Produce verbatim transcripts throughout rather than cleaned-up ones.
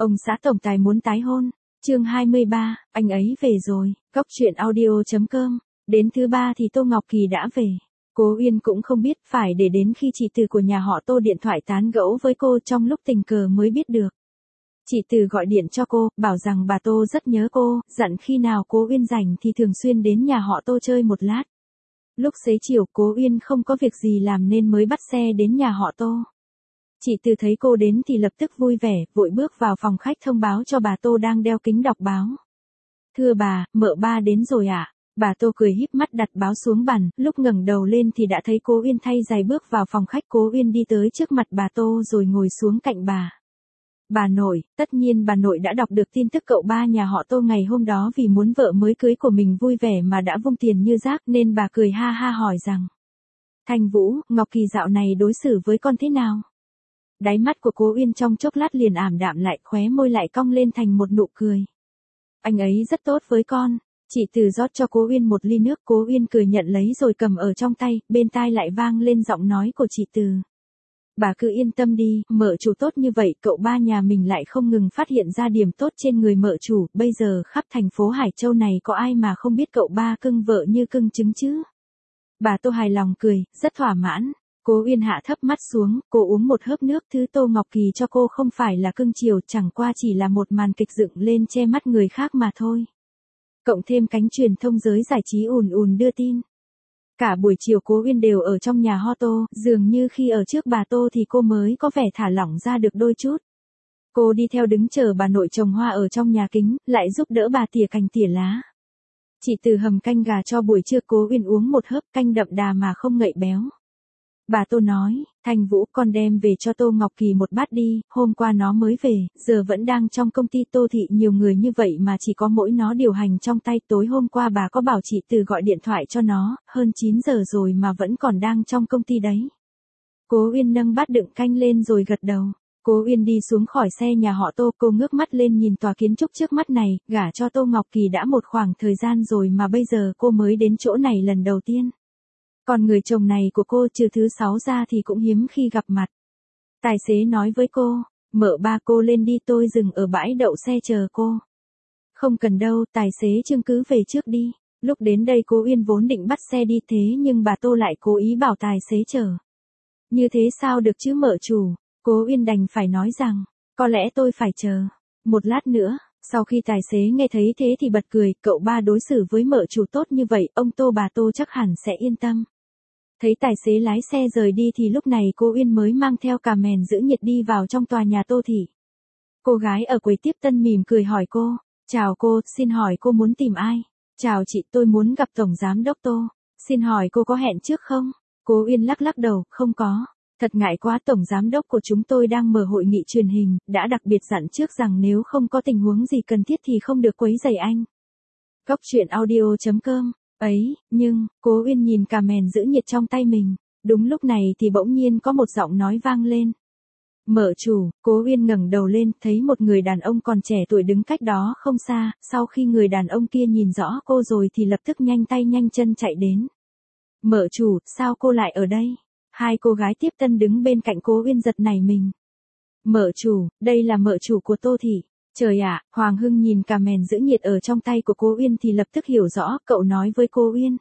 Ông xã tổng tài muốn tái hôn. Chương hai mươi ba, anh ấy về rồi. Cốc truyện audio chấm com. Đến thứ ba thì Tô Ngọc Kỳ đã về. Cố Uyên cũng không biết, phải để đến khi chị Từ của nhà họ Tô điện thoại tán gẫu với cô trong lúc tình cờ mới biết được. Chị Từ gọi điện cho cô, bảo rằng bà Tô rất nhớ cô, dặn khi nào Cố Uyên rảnh thì thường xuyên đến nhà họ Tô chơi một lát. Lúc xế chiều Cố Uyên không có việc gì làm nên mới bắt xe đến nhà họ Tô. Chị Từ thấy cô đến thì lập tức vui vẻ, vội bước vào phòng khách thông báo cho bà Tô đang đeo kính đọc báo. Thưa bà, mợ ba đến rồi ạ. À? Bà Tô cười híp mắt đặt báo xuống bàn, lúc ngẩng đầu lên thì đã thấy Cố Uyên thay giày bước vào phòng khách. Cố Uyên đi tới trước mặt bà Tô rồi ngồi xuống cạnh bà. Bà nội, tất nhiên bà nội đã đọc được tin tức cậu ba nhà họ Tô ngày hôm đó vì muốn vợ mới cưới của mình vui vẻ mà đã vung tiền như rác, nên bà cười ha ha hỏi rằng: Thanh Vũ, Ngọc Kỳ dạo này đối xử với con thế nào? Đáy mắt của Cố Uyên trong chốc lát liền ảm đạm lại, khóe môi lại cong lên thành một nụ cười. Anh ấy rất tốt với con. Chị Từ rót cho Cố Uyên một ly nước. Cố Uyên cười nhận lấy rồi cầm ở trong tay, bên tai lại vang lên giọng nói của chị Từ. Bà cứ yên tâm đi, mợ chủ tốt như vậy, cậu ba nhà mình lại không ngừng phát hiện ra điểm tốt trên người mợ chủ, bây giờ khắp thành phố Hải Châu này có ai mà không biết cậu ba cưng vợ như cưng trứng chứ. Bà Tô hài lòng cười, rất thỏa mãn. Cố Uyên hạ thấp mắt xuống, cô uống một hớp nước. Thứ Tô Ngọc Kỳ cho cô không phải là cưng chiều, chẳng qua chỉ là một màn kịch dựng lên che mắt người khác mà thôi. Cộng thêm cánh truyền thông giới giải trí ùn ùn đưa tin. Cả buổi chiều Cố Uyên đều ở trong nhà ho Tô, dường như khi ở trước bà Tô thì cô mới có vẻ thả lỏng ra được đôi chút. Cô đi theo đứng chờ bà nội trồng hoa ở trong nhà kính, lại giúp đỡ bà tỉa cành tỉa lá. Chị Từ hầm canh gà cho buổi trưa. Cố Uyên uống một hớp, canh đậm đà mà không ngậy béo. Bà Tô nói, Thanh Vũ, con đem về cho Tô Ngọc Kỳ một bát đi, hôm qua nó mới về, giờ vẫn đang trong công ty Tô thị nhiều người như vậy mà chỉ có mỗi nó điều hành trong tay. Tối hôm qua bà có bảo chị Từ gọi điện thoại cho nó, hơn chín giờ rồi mà vẫn còn đang trong công ty đấy. Cố Uyên nâng bát đựng canh lên rồi gật đầu. Cố Uyên đi xuống khỏi xe nhà họ Tô, cô ngước mắt lên nhìn tòa kiến trúc trước mắt này, gả cho Tô Ngọc Kỳ đã một khoảng thời gian rồi mà bây giờ cô mới đến chỗ này lần đầu tiên. Còn người chồng này của cô trừ thứ sáu ra thì cũng hiếm khi gặp mặt. Tài xế nói với cô, mợ ba cô lên đi, tôi dừng ở bãi đậu xe chờ cô. Không cần đâu, tài xế Trương cứ về trước đi. Lúc đến đây Cố Uyên vốn định bắt xe đi, thế nhưng bà Tô lại cố ý bảo tài xế chờ. Như thế sao được chứ mợ chủ? Cố Uyên đành phải nói rằng, có lẽ tôi phải chờ một lát nữa. Sau khi tài xế nghe thấy thế thì bật cười, cậu ba đối xử với mợ chủ tốt như vậy, ông Tô bà Tô chắc hẳn sẽ yên tâm. Thấy tài xế lái xe rời đi thì lúc này Cố Uyên mới mang theo cả mèn giữ nhiệt đi vào trong tòa nhà Tô thị. Cô gái ở quầy tiếp tân mỉm cười hỏi cô, chào cô, xin hỏi cô muốn tìm ai? Chào chị, tôi muốn gặp Tổng Giám Đốc Tô. Xin hỏi cô có hẹn trước không? Cố Uyên lắc lắc đầu, không có. Thật ngại quá, Tổng Giám Đốc của chúng tôi đang mở hội nghị truyền hình, đã đặc biệt dặn trước rằng nếu không có tình huống gì cần thiết thì không được quấy rầy anh. Cốc truyện audio chấm com. Ấy, nhưng, Cố Uyên nhìn cả mèn giữ nhiệt trong tay mình. Đúng lúc này thì bỗng nhiên có một giọng nói vang lên. Mợ chủ. Cố Uyên ngẩng đầu lên, thấy một người đàn ông còn trẻ tuổi đứng cách đó không xa. Sau khi người đàn ông kia nhìn rõ cô rồi thì lập tức nhanh tay nhanh chân chạy đến. Mợ chủ, sao cô lại ở đây? Hai cô gái tiếp tân đứng bên cạnh Cố Uyên giật nảy mình. Mợ chủ, đây là mợ chủ của Tô thị. Trời ạ, Hoàng Hưng nhìn cả mèn giữ nhiệt ở trong tay của Cố Uyên thì lập tức hiểu rõ, cậu nói với cô Uyên.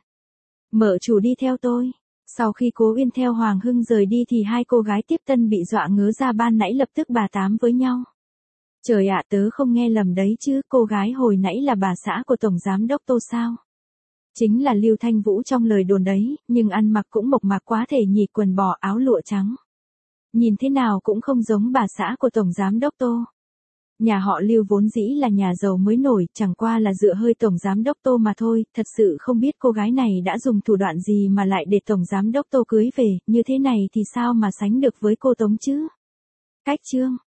Mợ chủ đi theo tôi. Sau khi Cố Uyên theo Hoàng Hưng rời đi thì hai cô gái tiếp tân bị dọa ngớ ra, ban nãy lập tức bà tám với nhau. Trời ạ, tớ không nghe lầm đấy chứ, cô gái hồi nãy là bà xã của Tổng Giám Đốc Tô sao? Chính là Lưu Thanh Vũ trong lời đồn đấy, nhưng ăn mặc cũng mộc mạc quá thể nhỉ, quần bò áo lụa trắng. Nhìn thế nào cũng không giống bà xã của Tổng Giám Đốc Tô. Nhà họ Lưu vốn dĩ là nhà giàu mới nổi, chẳng qua là dựa hơi Tổng Giám Đốc Tô mà thôi, thật sự không biết cô gái này đã dùng thủ đoạn gì mà lại để Tổng Giám Đốc Tô cưới về, như thế này thì sao mà sánh được với cô Tống chứ? Cách chương.